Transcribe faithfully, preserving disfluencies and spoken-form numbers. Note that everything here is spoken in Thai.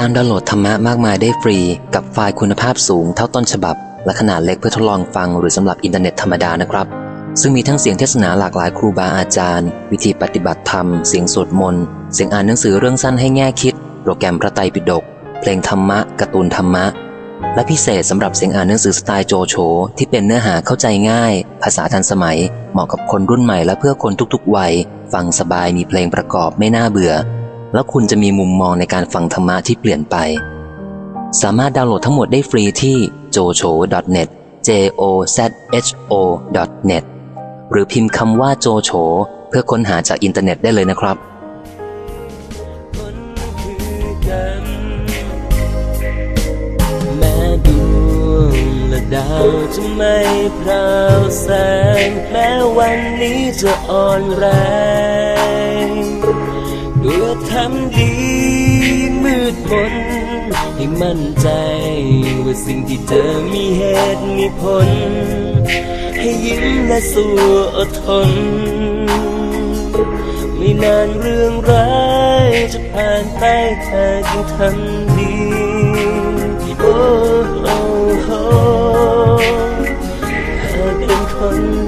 การดาวน์โหลดธรรมะมากมายได้ฟรีกับไฟล์คุณภาพสูงเท่าต้นฉบับและขนาดเล็กเพื่อทดลองฟังหรือสำหรับอินเทอร์เน็ตธรรมดานะครับซึ่งมีทั้งเสียงเทศนาหลากหลายครูบาอาจารย์วิธีปฏิบัติธรรมเสียงสวดมนต์เสียงอ่านหนังสือเรื่องสั้นให้แง่คิดโปรแกรมพระไตรปิฎกเพลงธรรมะการ์ตูนธรรมะและพิเศษสำหรับเสียงอ่านหนังสือสไตล์โจโฉที่เป็นเนื้อหาเข้าใจง่ายภาษาทันสมัยเหมาะกับคนรุ่นใหม่และเพื่อคนทุกๆวัยฟังสบายมีเพลงประกอบไม่น่าเบื่อแล้วคุณจะมีมุมมองในการฟังธรรมะที่เปลี่ยนไปสามารถดาวน์โหลดทั้งหมดได้ฟรีที่ โจโฉ ดอท เน็ต เจ โอ แซด เอช โอ ดอท เน็ต หรือพิมพ์คำว่าโจโฉเพื่อค้นหาจากอินเทอร์เน็ตได้เลยนะครับแม้ดวงและดาวจะไม่พราวแสงแม้วันนี้จะอ่อนแรงด้วยทำดีมืดมนให้มั่นใจว่าสิ่งที่เธอมีเหตุมีผลให้ยิ้มและสู้อดทนไม่นานเรื่องร้ายจะผ่านไปเธอจึงทำดีโอ้โอ้โอ้เธอเป็นคน